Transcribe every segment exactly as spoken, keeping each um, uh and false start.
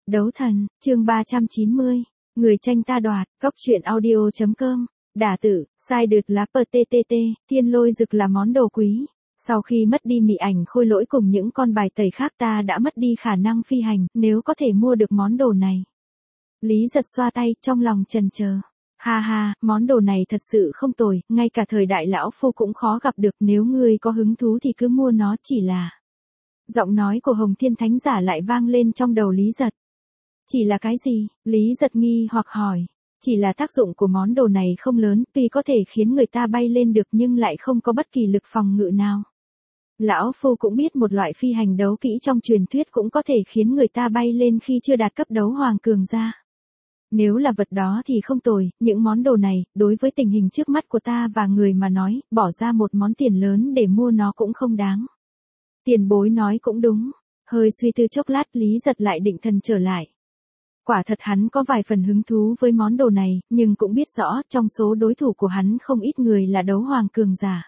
Đấu thần, chương ba trăm chín mươi. Người tranh ta đoạt, cóc truyện audio.com. Đả tử, sai đượt lá ptt, thiên lôi dực là món đồ quý. Sau khi mất đi mị ảnh khôi lỗi cùng những con bài tẩy khác ta đã mất đi khả năng phi hành, nếu có thể mua được món đồ này. Lý giật xoa tay, trong lòng chần chờ. Ha ha, món đồ này thật sự không tồi, ngay cả thời đại lão phu cũng khó gặp được, nếu ngươi có hứng thú thì cứ mua nó, chỉ là... Giọng nói của Hồng Thiên Thánh Giả lại vang lên trong đầu Lý Giật. Chỉ là cái gì? Lý Giật nghi hoặc hỏi. Chỉ là tác dụng của món đồ này không lớn, tuy có thể khiến người ta bay lên được nhưng lại không có bất kỳ lực phòng ngự nào. Lão Phu cũng biết một loại phi hành đấu kỹ trong truyền thuyết cũng có thể khiến người ta bay lên khi chưa đạt cấp đấu hoàng cường gia. Nếu là vật đó thì không tồi, những món đồ này, đối với tình hình trước mắt của ta và người mà nói, bỏ ra một món tiền lớn để mua nó cũng không đáng. Tiền bối nói cũng đúng. Hơi suy tư chốc lát Lý Giật lại định thần trở lại. Quả thật hắn có vài phần hứng thú với món đồ này, nhưng cũng biết rõ trong số đối thủ của hắn không ít người là đấu hoàng cường giả.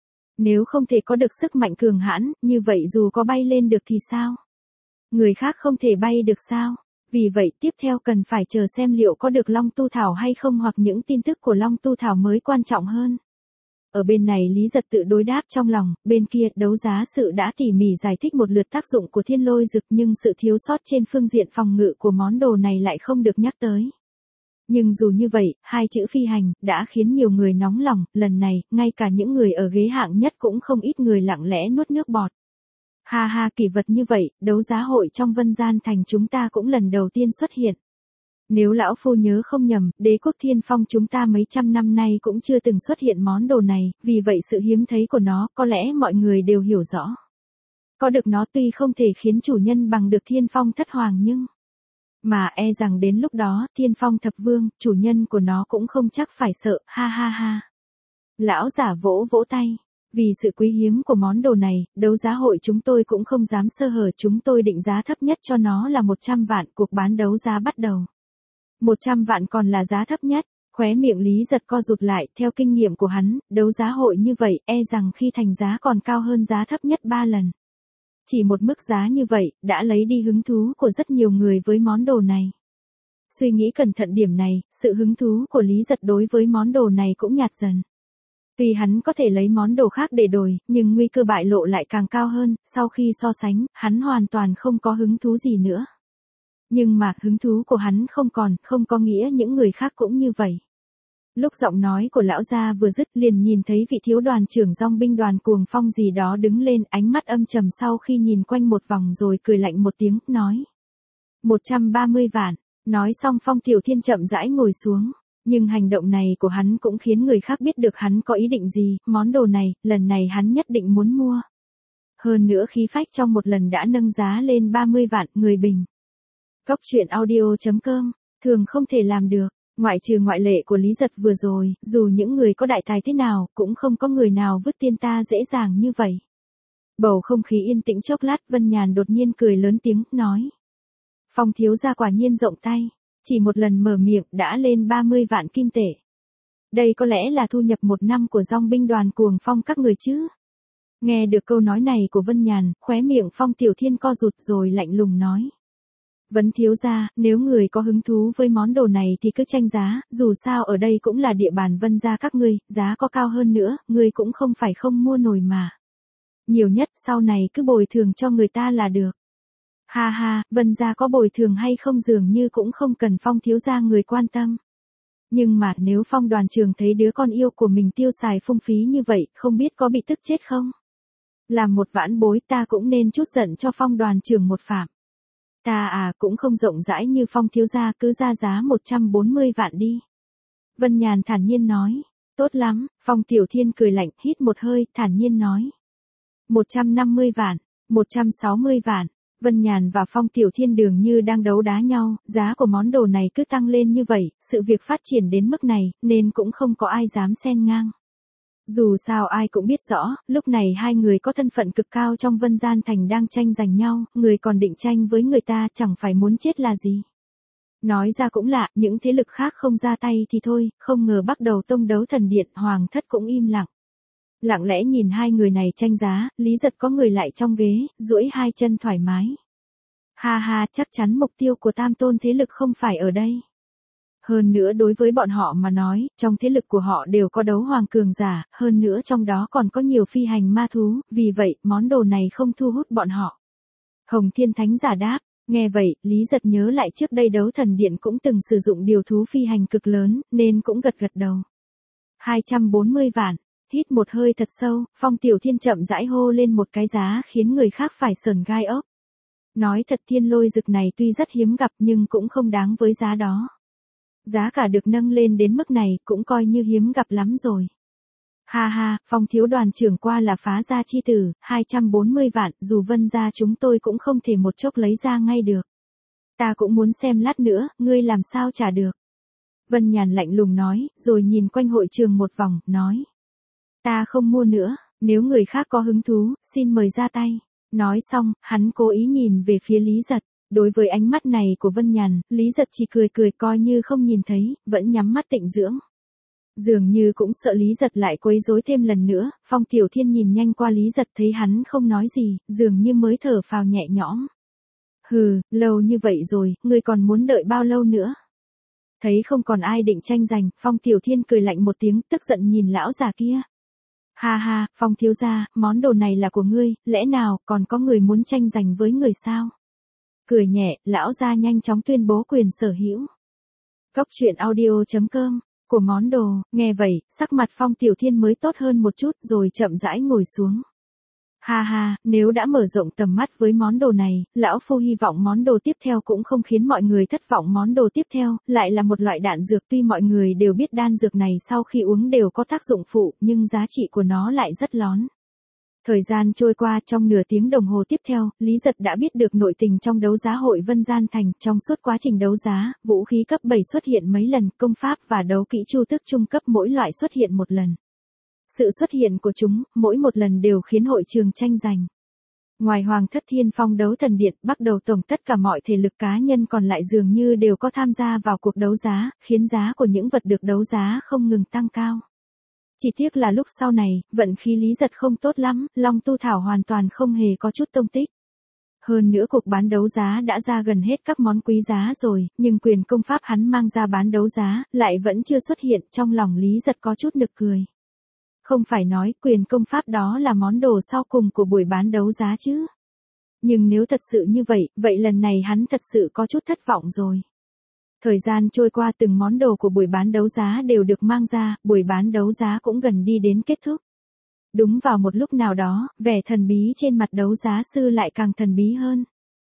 Nếu không thể có được sức mạnh cường hãn, như vậy dù có bay lên được thì sao? Người khác không thể bay được sao? Vì vậy tiếp theo cần phải chờ xem liệu có được Long Tu Thảo hay không, hoặc những tin tức của Long Tu Thảo mới quan trọng hơn. Ở bên này Lý Giật tự đối đáp trong lòng, bên kia đấu giá sự đã tỉ mỉ giải thích một lượt tác dụng của thiên lôi dực, nhưng sự thiếu sót trên phương diện phòng ngự của món đồ này lại không được nhắc tới. Nhưng dù như vậy, hai chữ phi hành đã khiến nhiều người nóng lòng, lần này, ngay cả những người ở ghế hạng nhất cũng không ít người lặng lẽ nuốt nước bọt. Ha ha, kỳ vật như vậy, đấu giá hội trong Vân Gian Thành chúng ta cũng lần đầu tiên xuất hiện. Nếu lão phu nhớ không nhầm, đế quốc Thiên Phong chúng ta mấy trăm năm nay cũng chưa từng xuất hiện món đồ này, vì vậy sự hiếm thấy của nó có lẽ mọi người đều hiểu rõ. Có được nó tuy không thể khiến chủ nhân bằng được Thiên Phong thất hoàng nhưng... Mà e rằng đến lúc đó, Thiên Phong thập vương, chủ nhân của nó cũng không chắc phải sợ, ha ha ha. Lão giả vỗ vỗ tay. Vì sự quý hiếm của món đồ này, đấu giá hội chúng tôi cũng không dám sơ hở, chúng tôi định giá thấp nhất cho nó là một trăm vạn, cuộc bán đấu giá bắt đầu. một trăm vạn còn là giá thấp nhất, khóe miệng Lý Giật co rụt lại, theo kinh nghiệm của hắn, đấu giá hội như vậy, e rằng khi thành giá còn cao hơn giá thấp nhất ba lần. Chỉ một mức giá như vậy, đã lấy đi hứng thú của rất nhiều người với món đồ này. Suy nghĩ cẩn thận điểm này, sự hứng thú của Lý Giật đối với món đồ này cũng nhạt dần. Tuy hắn có thể lấy món đồ khác để đổi, nhưng nguy cơ bại lộ lại càng cao hơn, sau khi so sánh, hắn hoàn toàn không có hứng thú gì nữa. Nhưng mà hứng thú của hắn không còn, không có nghĩa những người khác cũng như vậy. Lúc giọng nói của lão gia vừa dứt liền nhìn thấy vị thiếu đoàn trưởng dòng binh đoàn Cuồng Phong gì đó đứng lên, ánh mắt âm trầm sau khi nhìn quanh một vòng rồi cười lạnh một tiếng, nói. một trăm ba mươi vạn, nói xong Phong Tiểu Thiên chậm rãi ngồi xuống. Nhưng hành động này của hắn cũng khiến người khác biết được hắn có ý định gì, món đồ này, lần này hắn nhất định muốn mua. Hơn nữa khí phách trong một lần đã nâng giá lên ba mươi vạn, người bình. Cóc truyện audio.com, thường không thể làm được, ngoại trừ ngoại lệ của Lý Giật vừa rồi, dù những người có đại tài thế nào, cũng không có người nào vứt tiên ta dễ dàng như vậy. Bầu không khí yên tĩnh chốc lát, Vân Nhàn đột nhiên cười lớn tiếng, nói. Phong thiếu gia quả nhiên rộng tay, chỉ một lần mở miệng đã lên ba mươi vạn kim tệ. Đây có lẽ là thu nhập một năm của dòng binh đoàn Cuồng Phong các người chứ. Nghe được câu nói này của Vân Nhàn, khóe miệng Phong Tiểu Thiên co rụt rồi lạnh lùng nói. Vấn thiếu gia, nếu người có hứng thú với món đồ này thì cứ tranh giá, dù sao ở đây cũng là địa bàn Vân gia các ngươi, giá có cao hơn nữa, ngươi cũng không phải không mua nổi mà. Nhiều nhất sau này cứ bồi thường cho người ta là được. Ha ha, Vân gia có bồi thường hay không dường như cũng không cần Phong thiếu gia người quan tâm. Nhưng mà nếu Phong đoàn trưởng thấy đứa con yêu của mình tiêu xài phung phí như vậy, không biết có bị tức chết không? Làm một vãn bối ta cũng nên chút giận cho Phong đoàn trưởng một phạm. Ta à cũng không rộng rãi như Phong thiếu gia, cứ ra giá một trăm bốn mươi vạn đi. Vân Nhàn thản nhiên nói. Tốt lắm, Phong Tiểu Thiên cười lạnh, hít một hơi, thản nhiên nói. một trăm năm mươi vạn, một trăm sáu mươi vạn. Vân Nhàn và Phong Tiểu Thiên dường như đang đấu đá nhau, giá của món đồ này cứ tăng lên như vậy, sự việc phát triển đến mức này, nên cũng không có ai dám xen ngang. Dù sao ai cũng biết rõ, lúc này hai người có thân phận cực cao trong Vân Gian Thành đang tranh giành nhau, người còn định tranh với người ta chẳng phải muốn chết là gì. Nói ra cũng lạ, những thế lực khác không ra tay thì thôi, không ngờ bắt đầu tông đấu thần điện, hoàng thất cũng im lặng. Lặng lẽ nhìn hai người này tranh giá, Lý Giật có người lại trong ghế, duỗi hai chân thoải mái. Ha ha, chắc chắn mục tiêu của tam tôn thế lực không phải ở đây. Hơn nữa đối với bọn họ mà nói, trong thế lực của họ đều có đấu hoàng cường giả, hơn nữa trong đó còn có nhiều phi hành ma thú, vì vậy, món đồ này không thu hút bọn họ. Hồng Thiên Thánh giả đáp, nghe vậy, Lý Giật nhớ lại trước đây đấu thần điện cũng từng sử dụng điều thú phi hành cực lớn, nên cũng gật gật đầu. hai trăm bốn mươi vạn, hít một hơi thật sâu, Phong Tiểu Thiên chậm rãi hô lên một cái giá khiến người khác phải sởn gai ốc. Nói thật thiên lôi dực này tuy rất hiếm gặp nhưng cũng không đáng với giá đó. Giá cả được nâng lên đến mức này cũng coi như hiếm gặp lắm rồi. Ha ha, Phong thiếu đoàn trưởng qua là phá gia chi tử, hai trăm bốn mươi vạn, dù Vân gia chúng tôi cũng không thể một chốc lấy ra ngay được. Ta cũng muốn xem lát nữa, ngươi làm sao trả được. Vân Nhàn lạnh lùng nói, rồi nhìn quanh hội trường một vòng, nói. Ta không mua nữa, nếu người khác có hứng thú, xin mời ra tay. Nói xong, hắn cố ý nhìn về phía Lý Giật. Đối với ánh mắt này của Vân Nhàn, Lý Giật chỉ cười cười coi như không nhìn thấy, vẫn nhắm mắt tịnh dưỡng. Dường như cũng sợ Lý Giật lại quấy rối thêm lần nữa, Phong Tiểu Thiên nhìn nhanh qua Lý Giật thấy hắn không nói gì, dường như mới thở phào nhẹ nhõm. Hừ, lâu như vậy rồi, ngươi còn muốn đợi bao lâu nữa? Thấy không còn ai định tranh giành, Phong Tiểu Thiên cười lạnh một tiếng, tức giận nhìn lão già kia. Ha ha, Phong thiếu gia, món đồ này là của ngươi, lẽ nào còn có người muốn tranh giành với người sao? Cười nhẹ, lão gia nhanh chóng tuyên bố quyền sở hữu. Góc truyện audio chấm com, của món đồ, nghe vậy, sắc mặt Phong Tiểu Thiên mới tốt hơn một chút rồi chậm rãi ngồi xuống. Ha ha, nếu đã mở rộng tầm mắt với món đồ này, lão phu hy vọng món đồ tiếp theo cũng không khiến mọi người thất vọng. Món đồ tiếp theo, lại là một loại đạn dược, tuy mọi người đều biết đan dược này sau khi uống đều có tác dụng phụ, nhưng giá trị của nó lại rất lón. Thời gian trôi qua, trong nửa tiếng đồng hồ tiếp theo, Lý Giật đã biết được nội tình trong đấu giá hội Vân Gian Thành. Trong suốt quá trình đấu giá, vũ khí cấp bảy xuất hiện mấy lần, công pháp và đấu kỹ chu tước trung cấp mỗi loại xuất hiện một lần. Sự xuất hiện của chúng, mỗi một lần đều khiến hội trường tranh giành. Ngoài Hoàng Thất Thiên Phong đấu thần điện, bắt đầu tổng tất cả mọi thể lực cá nhân còn lại dường như đều có tham gia vào cuộc đấu giá, khiến giá của những vật được đấu giá không ngừng tăng cao. Chỉ tiếc là lúc sau này, vận khí Lý Giật không tốt lắm, Long Tu Thảo hoàn toàn không hề có chút tông tích. Hơn nữa cuộc bán đấu giá đã ra gần hết các món quý giá rồi, nhưng quyền công pháp hắn mang ra bán đấu giá, lại vẫn chưa xuất hiện, trong lòng Lý Giật có chút nực cười. Không phải nói quyền công pháp đó là món đồ sau cùng của buổi bán đấu giá chứ. Nhưng nếu thật sự như vậy, vậy lần này hắn thật sự có chút thất vọng rồi. Thời gian trôi qua từng món đồ của buổi bán đấu giá đều được mang ra, buổi bán đấu giá cũng gần đi đến kết thúc. Đúng vào một lúc nào đó, vẻ thần bí trên mặt đấu giá sư lại càng thần bí hơn.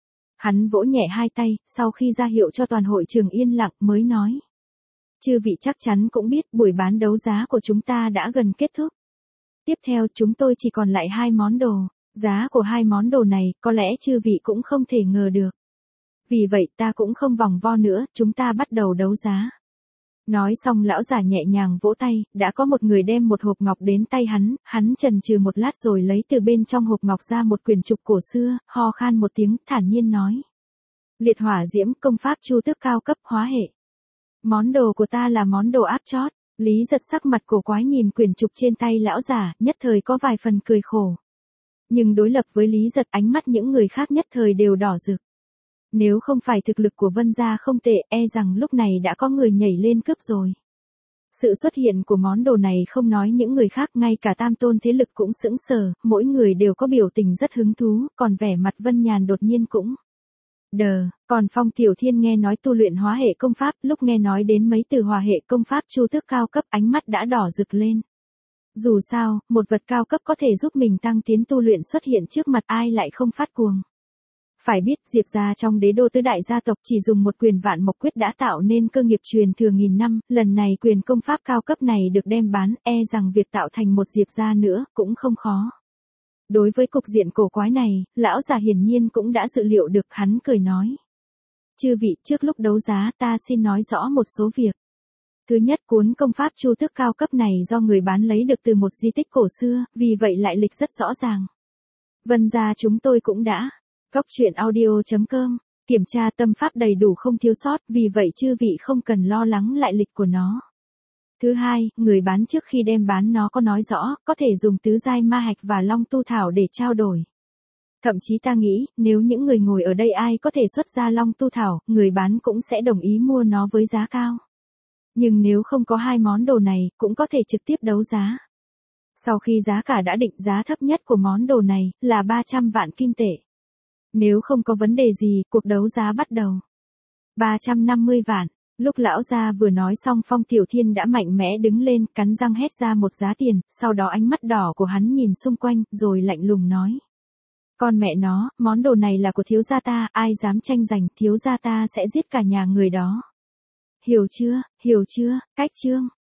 Hắn vỗ nhẹ hai tay, sau khi ra hiệu cho toàn hội trường yên lặng mới nói. Chư vị chắc chắn cũng biết buổi bán đấu giá của chúng ta đã gần kết thúc. Tiếp theo chúng tôi chỉ còn lại hai món đồ, giá của hai món đồ này có lẽ chư vị cũng không thể ngờ được. Vì vậy ta cũng không vòng vo nữa, chúng ta bắt đầu đấu giá. Nói xong lão già nhẹ nhàng vỗ tay, đã có một người đem một hộp ngọc đến tay hắn, hắn chần chừ một lát rồi lấy từ bên trong hộp ngọc ra một quyển trục cổ xưa, ho khan một tiếng, thản nhiên nói. Liệt hỏa diễm công pháp chu tước cao cấp hóa hệ. Món đồ của ta là món đồ áp chót. Lý Giật sắc mặt cổ quái nhìn quyển trục trên tay lão già, nhất thời có vài phần cười khổ. Nhưng đối lập với Lý Giật, ánh mắt những người khác nhất thời đều đỏ rực. Nếu không phải thực lực của Vân gia không tệ, e rằng lúc này đã có người nhảy lên cướp rồi. Sự xuất hiện của món đồ này không nói những người khác, ngay cả tam tôn thế lực cũng sững sờ, mỗi người đều có biểu tình rất hứng thú, còn vẻ mặt Vân Nhàn đột nhiên cũng đờ, còn Phong Tiểu Thiên nghe nói tu luyện hóa hệ công pháp, lúc nghe nói đến mấy từ hòa hệ công pháp chu tước cao cấp, ánh mắt đã đỏ rực lên. Dù sao, một vật cao cấp có thể giúp mình tăng tiến tu luyện xuất hiện trước mặt ai lại không phát cuồng. Phải biết Diệp gia trong đế đô tứ đại gia tộc chỉ dùng một quyền vạn mộc quyết đã tạo nên cơ nghiệp truyền thừa nghìn năm, lần này quyền công pháp cao cấp này được đem bán, e rằng việc tạo thành một Diệp gia nữa cũng không khó. Đối với cục diện cổ quái này, lão già hiển nhiên cũng đã dự liệu được, hắn cười nói. Chư vị, trước lúc đấu giá ta xin nói rõ một số việc. Thứ nhất, cuốn công pháp chu tước cao cấp này do người bán lấy được từ một di tích cổ xưa, vì vậy lại lịch rất rõ ràng. Vân gia chúng tôi cũng đã, góc truyện audio chấm com, kiểm tra tâm pháp đầy đủ không thiếu sót, vì vậy chư vị không cần lo lắng lại lịch của nó. Thứ hai, người bán trước khi đem bán nó có nói rõ, có thể dùng tứ giai ma hạch và long tu thảo để trao đổi. Thậm chí ta nghĩ, nếu những người ngồi ở đây ai có thể xuất ra long tu thảo, người bán cũng sẽ đồng ý mua nó với giá cao. Nhưng nếu không có hai món đồ này, cũng có thể trực tiếp đấu giá. Sau khi giá cả đã định, giá thấp nhất của món đồ này là ba trăm vạn kim tệ. Nếu không có vấn đề gì, cuộc đấu giá bắt đầu. ba trăm năm mươi vạn. Lúc lão gia vừa nói xong, Phong Tiểu Thiên đã mạnh mẽ đứng lên, cắn răng hét ra một giá tiền, sau đó ánh mắt đỏ của hắn nhìn xung quanh, rồi lạnh lùng nói. Con mẹ nó, món đồ này là của thiếu gia ta, ai dám tranh giành, thiếu gia ta sẽ giết cả nhà người đó. Hiểu chưa, hiểu chưa, cách chương.